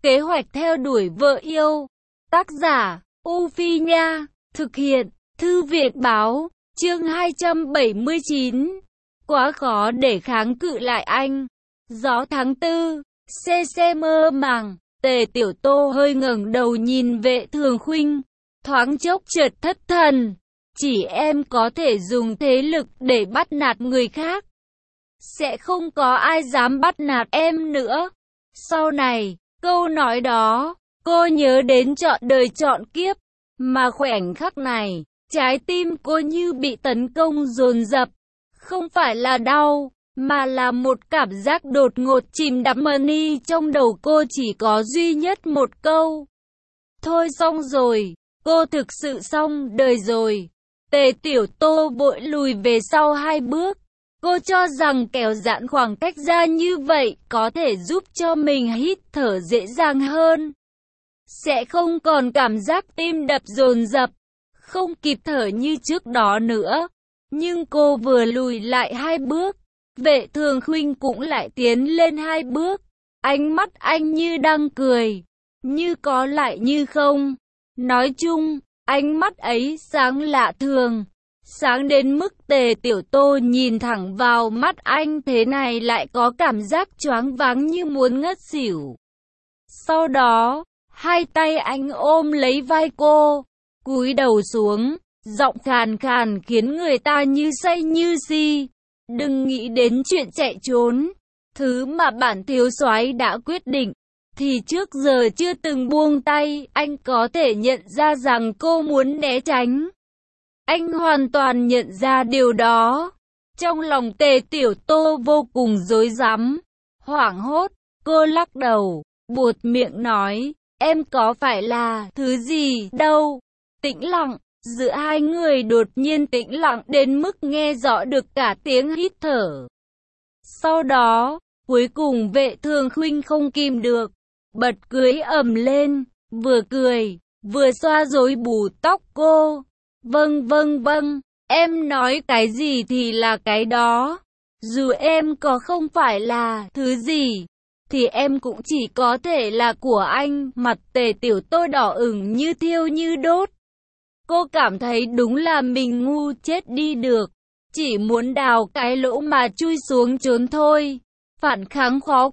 Kế hoạch theo đuổi vợ yêu. Tác giả, U Phi Nha. Thực hiện, Thư viện Báo. Chương 279. Quá khó để kháng cự lại anh. Gió tháng 4. Se mơ màng. Tề Tiểu Tô hơi ngẩng đầu nhìn Vệ Thường Khuynh, thoáng chốc chợt thất thần. Chỉ em có thể dùng thế lực để bắt nạt người khác, sẽ không có ai dám bắt nạt em nữa. Sau này, câu nói đó, cô nhớ đến trọn đời trọn kiếp. Mà khoảnh khắc này, trái tim cô như bị tấn công dồn dập. Không phải là đau, mà là một cảm giác đột ngột chìm đắm đi trong đầu cô, chỉ có duy nhất một câu. Thôi xong rồi, cô thực sự xong đời rồi. Tề Tiểu Tô vội lùi về sau 2 bước. Cô cho rằng kéo giãn khoảng cách ra như vậy có thể giúp cho mình hít thở dễ dàng hơn, sẽ không còn cảm giác tim đập dồn dập, không kịp thở như trước đó nữa. Nhưng cô vừa lùi lại 2 bước, Vệ Thường Khuynh cũng lại tiến lên 2 bước. Ánh mắt anh như đang cười, như có lại như không. Nói chung, ánh mắt ấy sáng lạ thường, sáng đến mức Tề Tiểu Tô nhìn thẳng vào mắt anh thế này lại có cảm giác choáng váng như muốn ngất xỉu. Sau đó, 2 tay anh ôm lấy vai cô, cúi đầu xuống, giọng khàn khàn khiến người ta như say như si. Đừng nghĩ đến chuyện chạy trốn, thứ mà bản thiếu soái đã quyết định thì trước giờ chưa từng buông tay. Anh có thể nhận ra rằng cô muốn né tránh. Anh hoàn toàn nhận ra điều đó. Trong lòng Tề Tiểu Tô vô cùng rối rắm, hoảng hốt. Cô lắc đầu, buột miệng nói, em có phải là thứ gì đâu. Tĩnh lặng, giữa hai người đột nhiên tĩnh lặng đến mức nghe rõ được cả tiếng hít thở. Sau đó, cuối cùng Vệ Thường Khuynh không kìm được, bật cười ầm lên, vừa cười, vừa xoa rối bù tóc cô. Vâng, em nói cái gì thì là cái đó. Dù em có không phải là thứ gì, thì em cũng chỉ có thể là của anh. Mặt Tề Tiểu Tô đỏ ửng như thiêu như đốt. Cô cảm thấy đúng là mình ngu chết đi được, chỉ muốn đào cái lỗ mà chui xuống trốn thôi. Phản kháng khó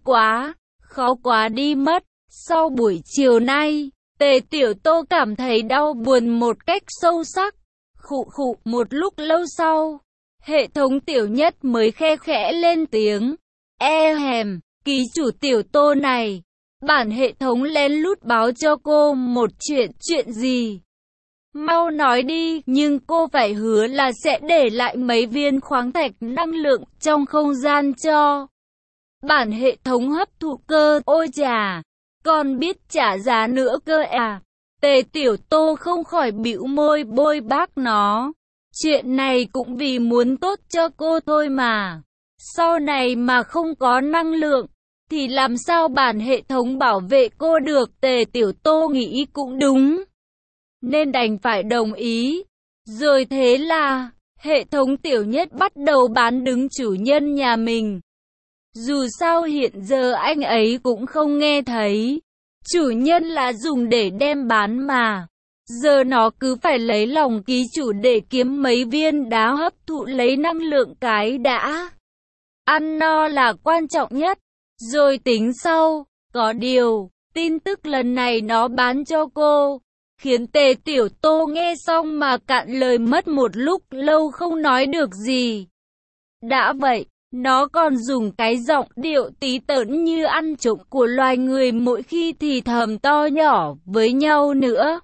quá đi mất. Sau buổi chiều nay, Tề Tiểu Tô cảm thấy đau buồn một cách sâu sắc. Khụ, một lúc lâu sau, hệ thống Tiểu Nhất mới khe khẽ lên tiếng. Ký chủ Tiểu Tô này, bản hệ thống lén lút báo cho cô một chuyện gì? Mau nói đi, nhưng cô phải hứa là sẽ để lại mấy viên khoáng thạch năng lượng trong không gian cho bản hệ thống hấp thụ cơ. Ôi chà, còn biết trả giá nữa cơ à? Tề Tiểu Tô không khỏi bĩu môi bôi bác nó. Chuyện này cũng vì muốn tốt cho cô thôi mà. Sau này mà không có năng lượng, thì làm sao bản hệ thống bảo vệ cô được? Tề Tiểu Tô nghĩ cũng đúng, nên đành phải đồng ý. Rồi thế là, hệ thống Tiểu Nhất bắt đầu bán đứng chủ nhân nhà mình. Dù sao hiện giờ anh ấy cũng không nghe thấy. Chủ nhân là dùng để đem bán mà. Giờ nó cứ phải lấy lòng ký chủ để kiếm mấy viên đá hấp thụ lấy năng lượng cái đã. Ăn no là quan trọng nhất, rồi tính sau. Có điều, tin tức lần này nó bán cho cô, khiến Tề Tiểu Tô nghe xong mà cạn lời, mất một lúc lâu không nói được gì. Đã vậy, nó còn dùng cái giọng điệu tí tởn như ăn trộm của loài người mỗi khi thì thầm to nhỏ với nhau nữa.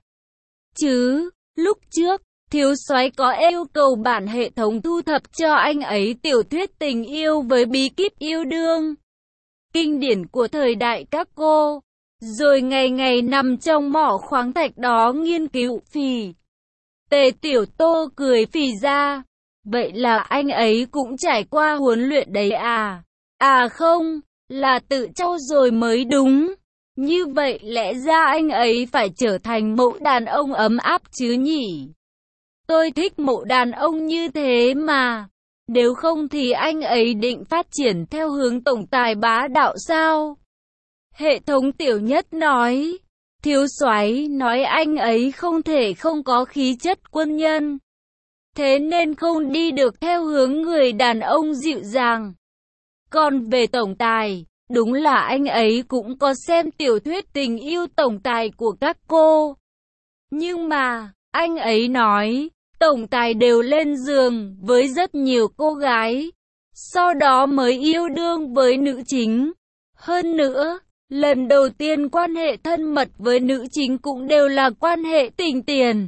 Chứ, lúc trước, thiếu soái có yêu cầu bản hệ thống thu thập cho anh ấy tiểu thuyết tình yêu với bí kíp yêu đương, kinh điển của thời đại các cô, rồi ngày ngày nằm trong mỏ khoáng thạch đó nghiên cứu. Phì. Tề Tiểu Tô cười phì ra. Vậy là anh ấy cũng trải qua huấn luyện đấy à? À không, là tự trau dồi mới đúng. Như vậy lẽ ra anh ấy phải trở thành mẫu đàn ông ấm áp chứ nhỉ? Tôi thích mẫu đàn ông như thế mà. Nếu không thì anh ấy định phát triển theo hướng tổng tài bá đạo sao? Hệ thống tiểu nhất nói. Thiếu soái nói anh ấy không thể không có khí chất quân nhân. Thế nên không đi được theo hướng người đàn ông dịu dàng. Còn về tổng tài, đúng là anh ấy cũng có xem tiểu thuyết tình yêu tổng tài của các cô. Nhưng mà, anh ấy nói, tổng tài đều lên giường với rất nhiều cô gái, sau đó mới yêu đương với nữ chính. Hơn nữa, lần đầu tiên quan hệ thân mật với nữ chính cũng đều là quan hệ tình tiền.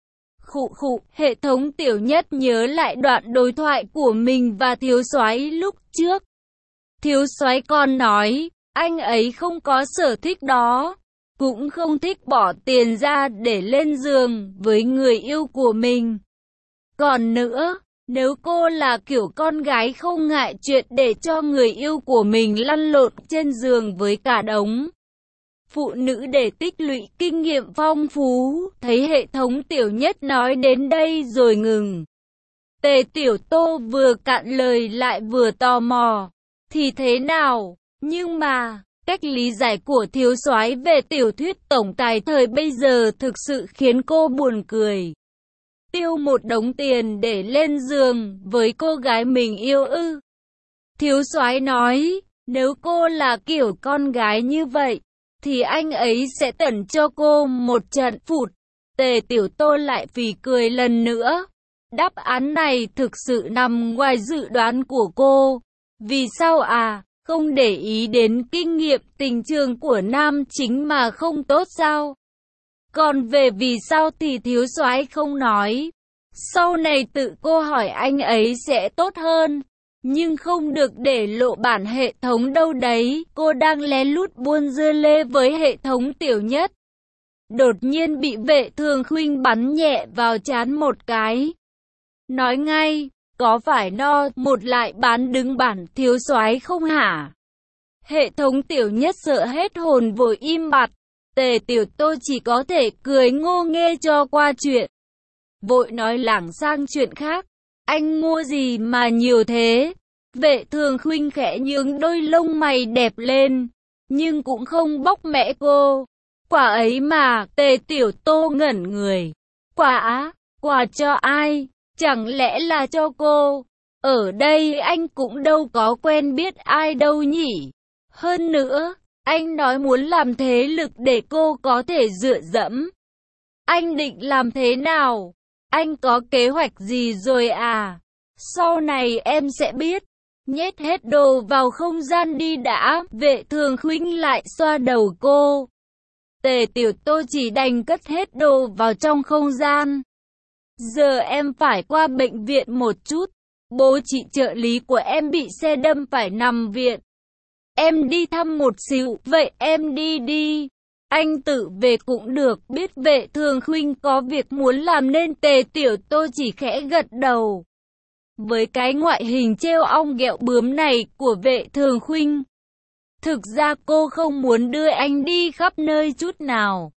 Hệ thống tiểu nhất nhớ lại đoạn đối thoại của mình và thiếu soái lúc trước. Thiếu soái còn nói, anh ấy không có sở thích đó, cũng không thích bỏ tiền ra để lên giường với người yêu của mình. Còn nữa, nếu cô là kiểu con gái không ngại chuyện để cho người yêu của mình lăn lộn trên giường với cả đống phụ nữ để tích lũy kinh nghiệm phong phú, thấy hệ thống tiểu nhất nói đến đây rồi ngừng. Tề Tiểu Tô vừa cạn lời lại vừa tò mò, thì thế nào? Nhưng mà, cách lý giải của thiếu soái về tiểu thuyết tổng tài thời bây giờ thực sự khiến cô buồn cười. Tiêu một đống tiền để lên giường với cô gái mình yêu ư? Thiếu soái nói, nếu cô là kiểu con gái như vậy, thì anh ấy sẽ tẩn cho cô một trận phụt. Tề Tiểu Tô lại phì cười lần nữa. Đáp án này thực sự nằm ngoài dự đoán của cô. Vì sao à? Không để ý đến kinh nghiệm tình trường của nam chính mà không tốt sao? Còn về vì sao thì thiếu soái không nói. Sau này tự cô hỏi anh ấy sẽ tốt hơn. Nhưng không được để lộ bản hệ thống đâu đấy. Cô đang lén lút buôn dưa lê với hệ thống tiểu nhất. Đột nhiên bị Vệ Thường Khuynh bắn nhẹ vào trán một cái. Nói ngay, có phải no một lại bán đứng bản thiếu soái không hả? Hệ thống tiểu nhất sợ hết hồn vội im bặt. Tề Tiểu Tô chỉ có thể cười ngô nghê cho qua chuyện. Vội nói lảng sang chuyện khác. Anh mua gì mà nhiều thế? Vệ Thường Khuynh khẽ nhướng đôi lông mày đẹp lên, nhưng cũng không bóc mẽ cô. Quả ấy mà, Tề Tiểu Tô ngẩn người. Quả á? Quà cho ai? Chẳng lẽ là cho cô? Ở đây anh cũng đâu có quen biết ai đâu nhỉ? Hơn nữa, anh nói muốn làm thế lực để cô có thể dựa dẫm. Anh định làm thế nào? Anh có kế hoạch gì rồi à? Sau này em sẽ biết. Nhét hết đồ vào không gian đi đã. Vệ Thường Khuynh lại xoa đầu cô. Tề Tiểu Tô chỉ đành cất hết đồ vào trong không gian. Giờ em phải qua bệnh viện một chút. Bố chị trợ lý của em bị xe đâm phải nằm viện. Em đi thăm một xíu. Vậy em đi. Anh tự về cũng được. Biết Vệ Thường Khuynh có việc muốn làm nên Tề Tiểu Tô chỉ khẽ gật đầu. Với cái ngoại hình trêu ong ghẹo bướm này của Vệ Thường Khuynh, thực ra cô không muốn đưa anh đi khắp nơi chút nào.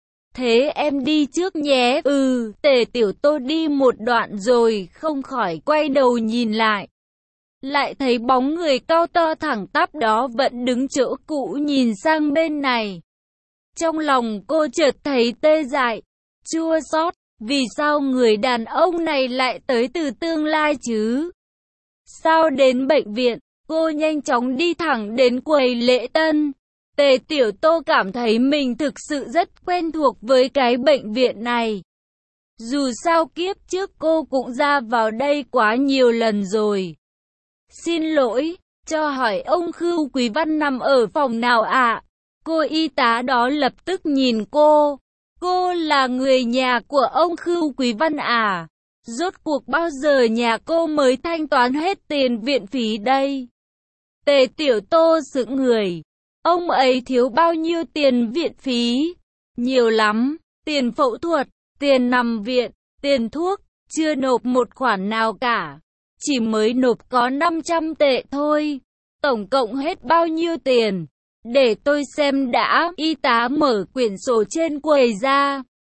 Thế em đi trước nhé. Tề Tiểu Tô đi một đoạn rồi không khỏi quay đầu nhìn lại. Lại thấy bóng người cao to thẳng tắp đó vẫn đứng chỗ cũ nhìn sang bên này. Trong lòng cô chợt thấy tê dại, chua xót. Vì sao người đàn ông này lại tới từ tương lai chứ? Sao đến bệnh viện? Cô nhanh chóng đi thẳng đến quầy lễ tân. Tề Tiểu Tô cảm thấy mình thực sự rất quen thuộc với cái bệnh viện này. Dù sao kiếp trước cô cũng ra vào đây quá nhiều lần rồi. Xin lỗi, cho hỏi ông Khưu Quý Văn nằm ở phòng nào ạ? Cô y tá đó lập tức nhìn cô. Cô là người nhà của ông Khưu Quý Văn à? Rốt cuộc bao giờ nhà cô mới thanh toán hết tiền viện phí đây? Tề Tiểu Tô sững người. Ông ấy thiếu bao nhiêu tiền viện phí? Nhiều lắm. Tiền phẫu thuật, tiền nằm viện, tiền thuốc, chưa nộp một khoản nào cả. Chỉ mới nộp có 500 tệ thôi. Tổng cộng hết bao nhiêu tiền? Để tôi xem đã. Y tá mở quyển sổ trên quầy ra.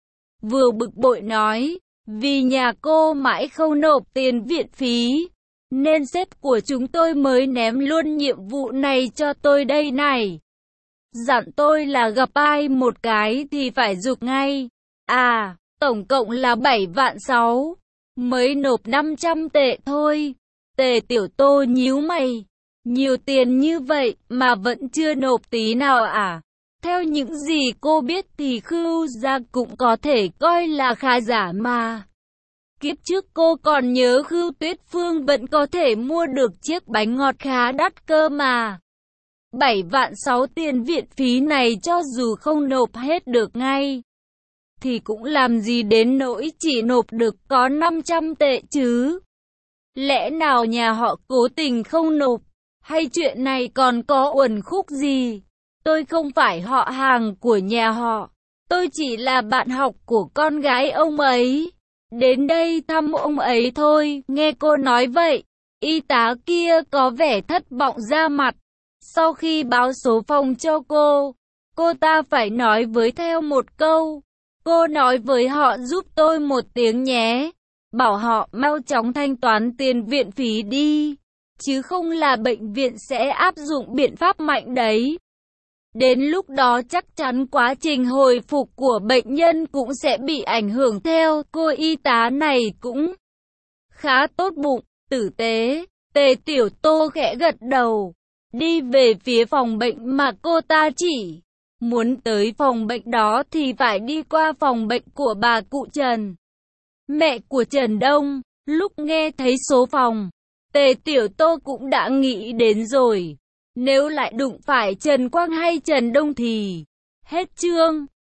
Vừa bực bội nói, vì nhà cô mãi không nộp tiền viện phí, nên sếp của chúng tôi mới ném luôn nhiệm vụ này cho tôi đây này. dặn tôi là gặp ai một cái thì phải giục ngay. À, tổng cộng là 7.600.000, mới nộp 500 tệ thôi. Tề Tiểu Tô nhíu mày, nhiều tiền như vậy mà vẫn chưa nộp tí nào à? Theo những gì cô biết thì Khưu gia cũng có thể coi là khá giả mà. Kiếp trước cô còn nhớ Khưu Tuyết Phương vẫn có thể mua được chiếc bánh ngọt khá đắt cơ mà. 7.600.000 tiền viện phí này cho dù không nộp hết được ngay, thì cũng làm gì đến nỗi chỉ nộp được có 500 tệ chứ. Lẽ nào nhà họ cố tình không nộp, hay chuyện này còn có uẩn khúc gì? Tôi không phải họ hàng của nhà họ, tôi chỉ là bạn học của con gái ông ấy. Đến đây thăm ông ấy thôi. Nghe cô nói vậy, y tá kia có vẻ thất vọng ra mặt. Sau khi báo số phòng cho cô ta phải nói với theo một câu. Cô nói với họ giúp tôi một tiếng nhé. Bảo họ mau chóng thanh toán tiền viện phí đi. Chứ không là bệnh viện sẽ áp dụng biện pháp mạnh đấy. Đến lúc đó chắc chắn quá trình hồi phục của bệnh nhân cũng sẽ bị ảnh hưởng theo. Cô y tá này cũng khá tốt bụng, tử tế. Tề Tiểu Tô khẽ gật đầu, đi về phía phòng bệnh mà cô ta chỉ. Muốn tới phòng bệnh đó thì phải đi qua phòng bệnh của bà cụ Trần, mẹ của Trần Đông. Lúc nghe thấy số phòng, Tề Tiểu Tô cũng đã nghĩ đến rồi. Nếu lại đụng phải Trần Quang hay Trần Đông thì hết chương.